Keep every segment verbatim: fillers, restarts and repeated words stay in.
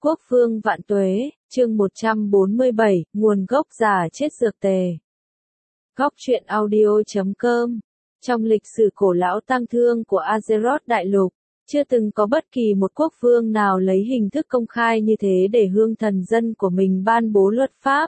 Quốc vương vạn tuế, chương một trăm bốn mươi bảy, nguồn gốc giả chết dược tề. Góc truyện audio chấm com. Trong lịch sử cổ lão tang thương của Azeroth đại lục, chưa từng có bất kỳ một quốc vương nào lấy hình thức công khai như thế để hương thần dân của mình ban bố luật pháp.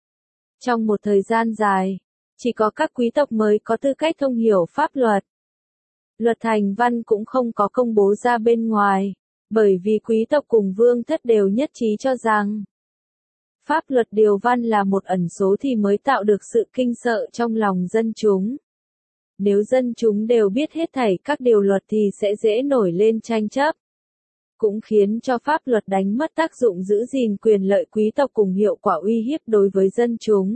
Trong một thời gian dài, chỉ có các quý tộc mới có tư cách thông hiểu pháp luật. Luật thành văn cũng không có công bố ra bên ngoài, bởi vì quý tộc cùng vương thất đều nhất trí cho rằng pháp luật điều văn là một ẩn số thì mới tạo được sự kinh sợ trong lòng dân chúng. Nếu dân chúng đều biết hết thảy các điều luật thì sẽ dễ nổi lên tranh chấp. Cũng khiến cho pháp luật đánh mất tác dụng giữ gìn quyền lợi quý tộc cùng hiệu quả uy hiếp đối với dân chúng.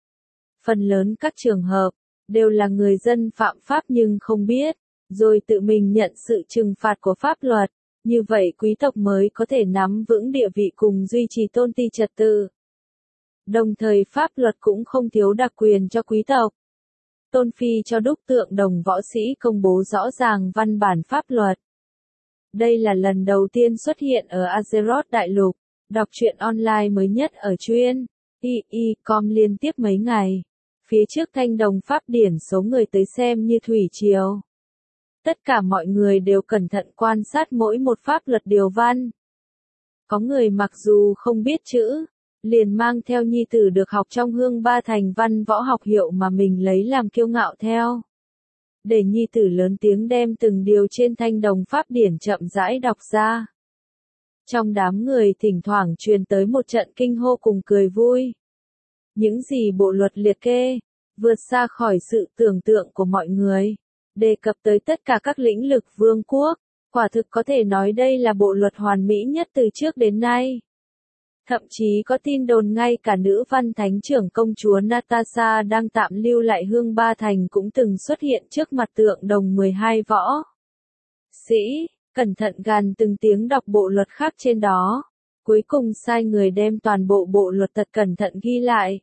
Phần lớn các trường hợp, đều là người dân phạm pháp nhưng không biết, rồi tự mình nhận sự trừng phạt của pháp luật. Như vậy quý tộc mới có thể nắm vững địa vị cùng duy trì tôn ti trật tự. Đồng thời pháp luật cũng không thiếu đặc quyền cho quý tộc. Tôn Phi cho đúc tượng đồng võ sĩ công bố rõ ràng văn bản pháp luật. Đây là lần đầu tiên xuất hiện ở Azeroth đại lục. Đọc truyện online mới nhất ở chuyên i i chấm com liên tiếp mấy ngày. Phía trước thanh đồng pháp điển số người tới xem như thủy triều. Tất cả mọi người đều cẩn thận quan sát mỗi một pháp luật điều văn. Có người mặc dù không biết chữ, liền mang theo nhi tử được học trong hương ba thành văn võ học hiệu mà mình lấy làm kiêu ngạo theo. Để nhi tử lớn tiếng đem từng điều trên thanh đồng pháp điển chậm rãi đọc ra. Trong đám người thỉnh thoảng truyền tới một trận kinh hô cùng cười vui. Những gì bộ luật liệt kê, vượt xa khỏi sự tưởng tượng của mọi người. Đề cập tới tất cả các lĩnh vực vương quốc, quả thực có thể nói đây là bộ luật hoàn mỹ nhất từ trước đến nay. Thậm chí có tin đồn ngay cả nữ văn thánh trưởng công chúa Natasha đang tạm lưu lại hương ba thành cũng từng xuất hiện trước mặt tượng đồng mười hai võ sĩ, cẩn thận gàn từng tiếng đọc bộ luật khác trên đó. Cuối cùng sai người đem toàn bộ bộ luật thật cẩn thận ghi lại.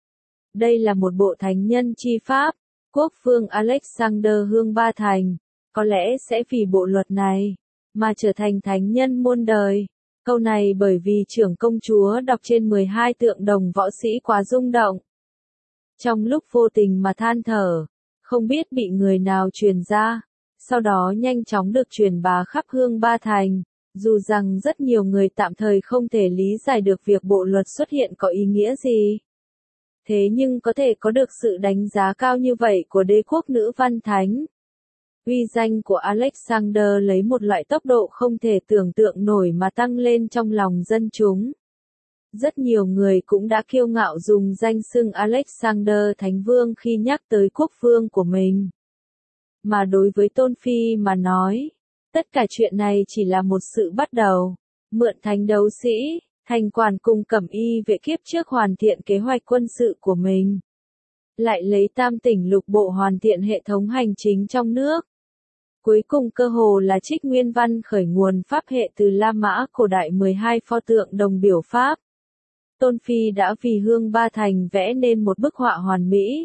Đây là một bộ thánh nhân chi pháp. Quốc vương Alexander Hương Ba Thành, có lẽ sẽ vì bộ luật này, mà trở thành thánh nhân muôn đời. Câu này bởi vì trưởng công chúa đọc trên mười hai tượng đồng võ sĩ quá rung động. Trong lúc vô tình mà than thở, không biết bị người nào truyền ra, sau đó nhanh chóng được truyền bá khắp Hương Ba Thành, dù rằng rất nhiều người tạm thời không thể lý giải được việc bộ luật xuất hiện có ý nghĩa gì. Thế nhưng có thể có được sự đánh giá cao như vậy của đế quốc nữ văn thánh. Uy danh của Alexander lấy một loại tốc độ không thể tưởng tượng nổi mà tăng lên trong lòng dân chúng. Rất nhiều người cũng đã kiêu ngạo dùng danh xưng Alexander Thánh Vương khi nhắc tới quốc vương của mình. Mà đối với Tôn Phi mà nói, tất cả chuyện này chỉ là một sự bắt đầu. Mượn thánh đấu sĩ, thành quản cùng cẩm y vệ kiếp trước hoàn thiện kế hoạch quân sự của mình. Lại lấy tam tỉnh lục bộ hoàn thiện hệ thống hành chính trong nước. Cuối cùng cơ hồ là trích nguyên văn khởi nguồn pháp hệ từ La Mã cổ đại mười hai pho tượng đồng biểu pháp. Tôn Phi đã vì hương ba thành vẽ nên một bức họa hoàn mỹ.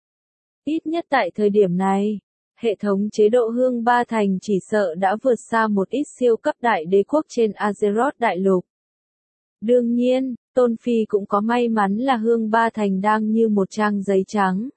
Ít nhất tại thời điểm này, hệ thống chế độ hương ba thành chỉ sợ đã vượt xa một ít siêu cấp đại đế quốc trên Azeroth đại lục. Đương nhiên, Tôn Phi cũng có may mắn là hương ba thành đang như một trang giấy trắng.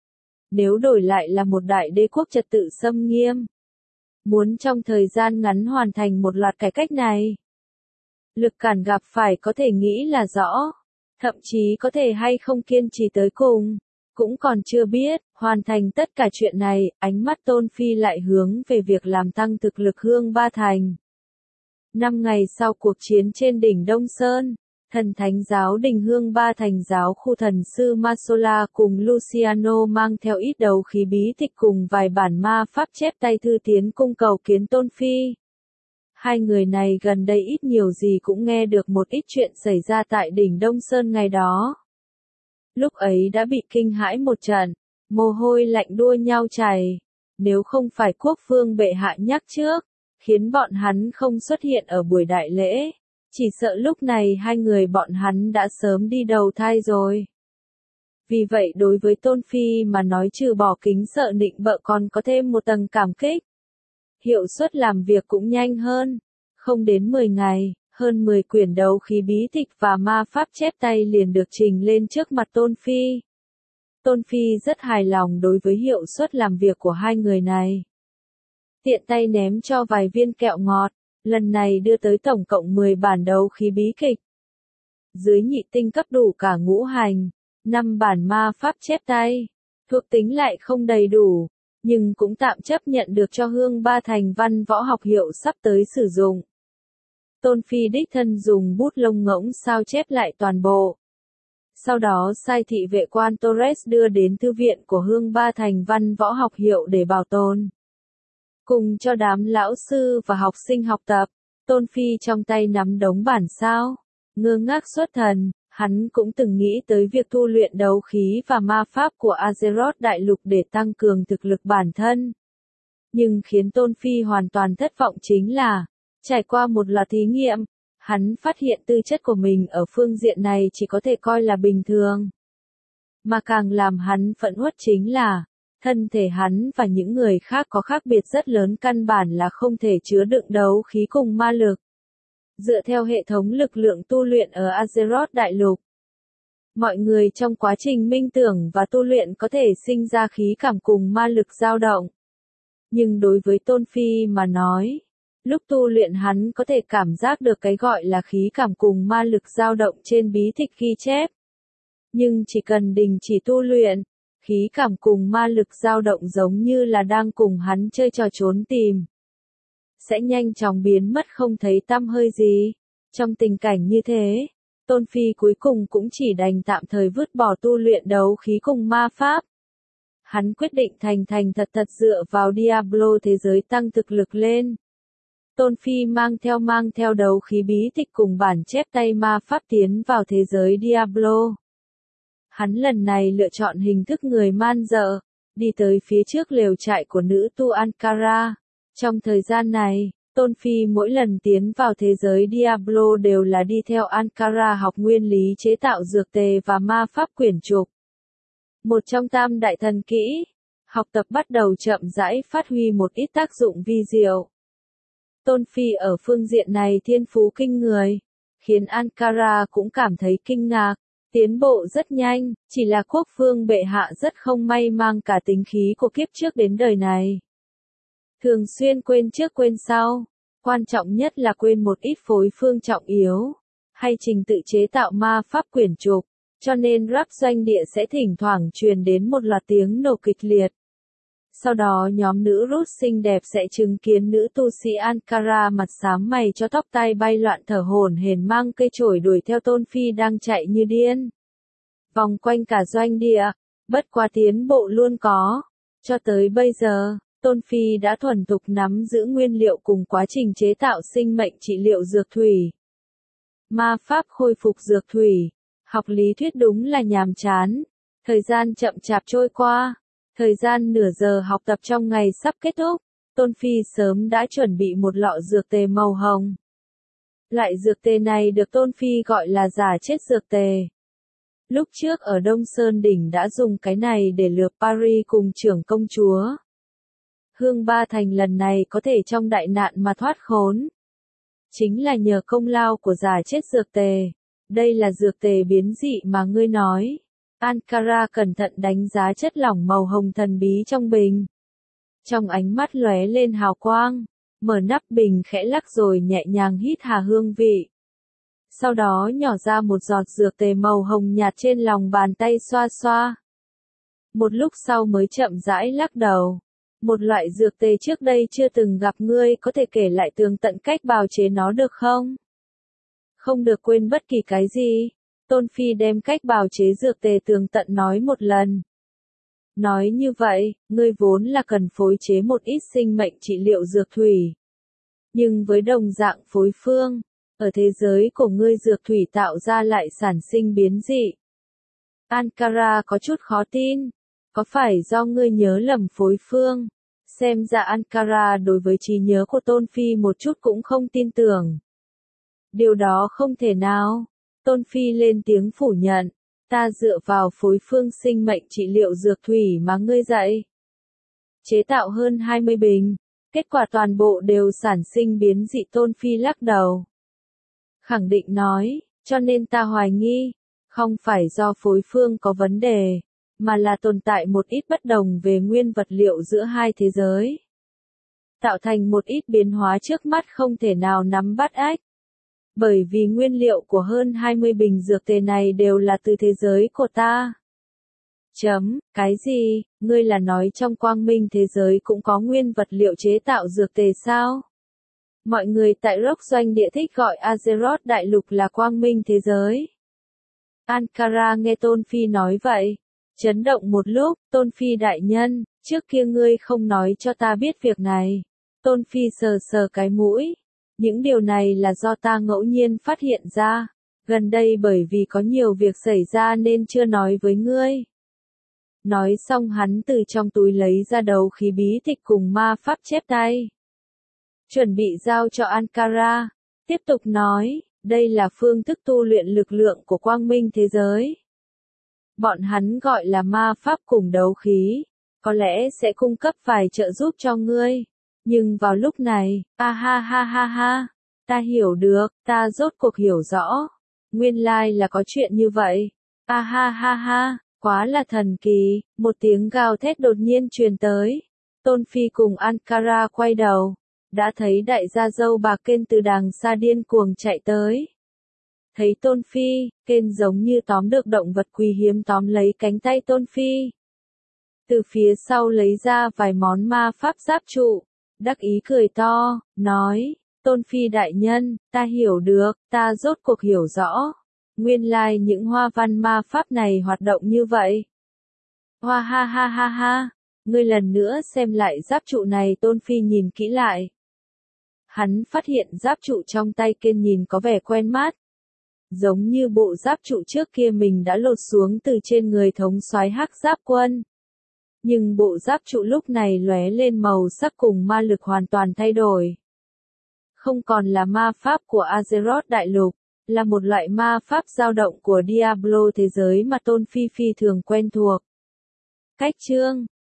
Nếu đổi lại là một đại đế quốc trật tự xâm nghiêm, muốn trong thời gian ngắn hoàn thành một loạt cải cách này, lực cản gặp phải có thể nghĩ là rõ, thậm chí có thể hay không kiên trì tới cùng, cũng còn chưa biết. Hoàn thành tất cả chuyện này, ánh mắt Tôn Phi lại hướng về việc làm tăng thực lực hương ba thành. Năm ngày sau cuộc chiến trên đỉnh Đông Sơn, thần thánh giáo đình hương ba thành giáo khu thần sư Masola cùng Luciano mang theo ít đầu khí bí tịch cùng vài bản ma pháp chép tay thư tiến cung cầu kiến Tôn Phi. Hai người này gần đây ít nhiều gì cũng nghe được một ít chuyện xảy ra tại đỉnh Đông Sơn ngày đó. Lúc ấy đã bị kinh hãi một trận, mồ hôi lạnh đua nhau chảy. Nếu không phải quốc vương bệ hạ nhắc trước, khiến bọn hắn không xuất hiện ở buổi đại lễ, chỉ sợ lúc này hai người bọn hắn đã sớm đi đầu thai rồi. Vì vậy đối với Tôn Phi mà nói trừ bỏ kính sợ nịnh bợ còn có thêm một tầng cảm kích. Hiệu suất làm việc cũng nhanh hơn, không đến mười ngày, Hơn mười quyển đấu khí bí tịch và ma pháp chép tay liền được trình lên trước mặt Tôn Phi. Tôn Phi rất hài lòng đối với hiệu suất làm việc của hai người này. Tiện tay ném cho vài viên kẹo ngọt, lần này đưa tới tổng cộng mười bản đấu khí bí kịch. Dưới nhị tinh cấp đủ cả ngũ hành, năm bản ma pháp chép tay, thuộc tính lại không đầy đủ, nhưng cũng tạm chấp nhận được cho Hương Ba Thành Văn Võ Học Hiệu sắp tới sử dụng. Tôn Phi đích thân dùng bút lông ngỗng sao chép lại toàn bộ. Sau đó sai thị vệ quan Torres đưa đến thư viện của Hương Ba Thành Văn Võ Học Hiệu để bảo tồn. Cùng cho đám lão sư và học sinh học tập, Tôn Phi trong tay nắm đống bản sao, ngơ ngác xuất thần, hắn cũng từng nghĩ tới việc tu luyện đấu khí và ma pháp của Azeroth Đại Lục để tăng cường thực lực bản thân. Nhưng khiến Tôn Phi hoàn toàn thất vọng chính là, trải qua một loạt thí nghiệm, hắn phát hiện tư chất của mình ở phương diện này chỉ có thể coi là bình thường. Mà càng làm hắn phẫn uất chính là, thân thể hắn và những người khác có khác biệt rất lớn, căn bản là không thể chứa đựng đấu khí cùng ma lực. Dựa theo hệ thống lực lượng tu luyện ở Azeroth Đại Lục, mọi người trong quá trình minh tưởng và tu luyện có thể sinh ra khí cảm cùng ma lực dao động. Nhưng đối với Tôn Phi mà nói, lúc tu luyện hắn có thể cảm giác được cái gọi là khí cảm cùng ma lực dao động trên bí tịch ghi chép. Nhưng chỉ cần đình chỉ tu luyện, khí cảm cùng ma lực dao động giống như là đang cùng hắn chơi trò trốn tìm, sẽ nhanh chóng biến mất không thấy tăm hơi gì. Trong tình cảnh như thế, Tôn Phi cuối cùng cũng chỉ đành tạm thời vứt bỏ tu luyện đấu khí cùng ma pháp. Hắn quyết định thành thành thật thật dựa vào Diablo thế giới tăng thực lực lên. Tôn Phi mang theo mang theo đấu khí bí tịch cùng bản chép tay ma pháp tiến vào thế giới Diablo. Hắn lần này lựa chọn hình thức người man dợ, đi tới phía trước lều trại của nữ tu Ankara. Trong thời gian này, Tôn Phi mỗi lần tiến vào thế giới Diablo đều là đi theo Ankara học nguyên lý chế tạo dược tề và ma pháp quyển trục. Một trong tam đại thần kỹ, học tập bắt đầu chậm rãi phát huy một ít tác dụng vi diệu. Tôn Phi ở phương diện này thiên phú kinh người, khiến Ankara cũng cảm thấy kinh ngạc, tiến bộ rất nhanh, chỉ là quốc vương bệ hạ rất không may mang cả tính khí của kiếp trước đến đời này. Thường xuyên quên trước quên sau, quan trọng nhất là quên một ít phối phương trọng yếu, hay trình tự chế tạo ma pháp quyển trục, cho nên rap doanh địa sẽ thỉnh thoảng truyền đến một loạt tiếng nổ kịch liệt. Sau đó nhóm nữ Rút xinh đẹp sẽ chứng kiến nữ tu sĩ Ankara mặt xám mày cho tóc tai bay loạn thở hổn hển mang cây chổi đuổi theo Tôn Phi đang chạy như điên. Vòng quanh cả doanh địa, bất quá tiến bộ luôn có. Cho tới bây giờ, Tôn Phi đã thuần thục nắm giữ nguyên liệu cùng quá trình chế tạo sinh mệnh trị liệu dược thủy. Ma pháp khôi phục dược thủy, học lý thuyết đúng là nhàm chán. Thời gian chậm chạp trôi qua. Thời gian nửa giờ học tập trong ngày sắp kết thúc, Tôn Phi sớm đã chuẩn bị một lọ dược tề màu hồng. Loại dược tề này được Tôn Phi gọi là giả chết dược tề. Lúc trước ở Đông Sơn Đỉnh đã dùng cái này để lừa Paris cùng trưởng công chúa. Hương Ba Thành lần này có thể trong đại nạn mà thoát khốn. Chính là nhờ công lao của giả chết dược tề. Đây là dược tề biến dị mà ngươi nói. Ankara cẩn thận đánh giá chất lỏng màu hồng thần bí trong bình. Trong ánh mắt lóe lên hào quang, mở nắp bình khẽ lắc rồi nhẹ nhàng hít hà hương vị. Sau đó nhỏ ra một giọt dược tề màu hồng nhạt trên lòng bàn tay xoa xoa. Một lúc sau mới chậm rãi lắc đầu. Một loại dược tề trước đây chưa từng gặp, ngươi có thể kể lại tường tận cách bào chế nó được không? Không được quên bất kỳ cái gì. Tôn Phi đem cách bào chế dược tề tường tận nói một lần. Nói như vậy, ngươi vốn là cần phối chế một ít sinh mệnh trị liệu dược thủy. Nhưng với đồng dạng phối phương, ở thế giới của ngươi dược thủy tạo ra lại sản sinh biến dị. Ankara có chút khó tin. Có phải do ngươi nhớ lầm phối phương? Xem ra Ankara đối với trí nhớ của Tôn Phi một chút cũng không tin tưởng. Điều đó không thể nào. Tôn Phi lên tiếng phủ nhận, ta dựa vào phối phương sinh mệnh trị liệu dược thủy mà ngươi dạy. Chế tạo hơn hai mươi bình, kết quả toàn bộ đều sản sinh biến dị. Tôn Phi lắc đầu. khẳng định nói, cho nên ta hoài nghi, không phải do phối phương có vấn đề, mà là tồn tại một ít bất đồng về nguyên vật liệu giữa hai thế giới. Tạo thành một ít biến hóa trước mắt không thể nào nắm bắt ách. Bởi vì nguyên liệu của hơn hai mươi bình dược tề này đều là từ thế giới của ta. Chấm, cái gì, ngươi là nói trong quang minh thế giới cũng có nguyên vật liệu chế tạo dược tề sao? Mọi người tại Rock doanh địa thích gọi Azeroth đại lục là quang minh thế giới. Ankara nghe Tôn Phi nói vậy. Chấn động một lúc, Tôn Phi đại nhân, trước kia ngươi không nói cho ta biết việc này. Tôn Phi sờ sờ cái mũi. Những điều này là do ta ngẫu nhiên phát hiện ra. Gần đây bởi vì có nhiều việc xảy ra nên chưa nói với ngươi. Nói xong hắn từ trong túi lấy ra đấu khí bí tịch cùng ma pháp chép tay. Chuẩn bị giao cho Ankara. Tiếp tục nói, đây là phương thức tu luyện lực lượng của quang minh thế giới. Bọn hắn gọi là ma pháp cùng đấu khí. Có lẽ sẽ cung cấp vài trợ giúp cho ngươi. Nhưng vào lúc này, a ha ha ha ha, ta hiểu được, ta rốt cuộc hiểu rõ. Nguyên lai là có chuyện như vậy. A ha ha ha, quá là thần kỳ, một tiếng gào thét đột nhiên truyền tới. Tôn Phi cùng Ankara quay đầu, đã thấy đại gia dâu bà Kên từ đàng xa điên cuồng chạy tới. Thấy Tôn Phi, Kên giống như tóm được động vật quý hiếm tóm lấy cánh tay Tôn Phi. Từ phía sau lấy ra vài món ma pháp giáp trụ. Đắc ý cười to, nói, Tôn Phi đại nhân, ta hiểu được, ta rốt cuộc hiểu rõ. Nguyên lai like những hoa văn ma pháp này hoạt động như vậy. Hoa ha ha ha ha, ngươi lần nữa xem lại giáp trụ này. Tôn Phi nhìn kỹ lại. Hắn phát hiện giáp trụ trong tay Kên nhìn có vẻ quen mắt. Giống như bộ giáp trụ trước kia mình đã lột xuống từ trên người thống soái Hắc Giáp Quân. Nhưng bộ giáp trụ lúc này lóe lên màu sắc cùng ma lực hoàn toàn thay đổi. Không còn là ma pháp của Azeroth đại lục, là một loại ma pháp dao động của Diablo thế giới mà Tôn Phi Phi thường quen thuộc. Cách chương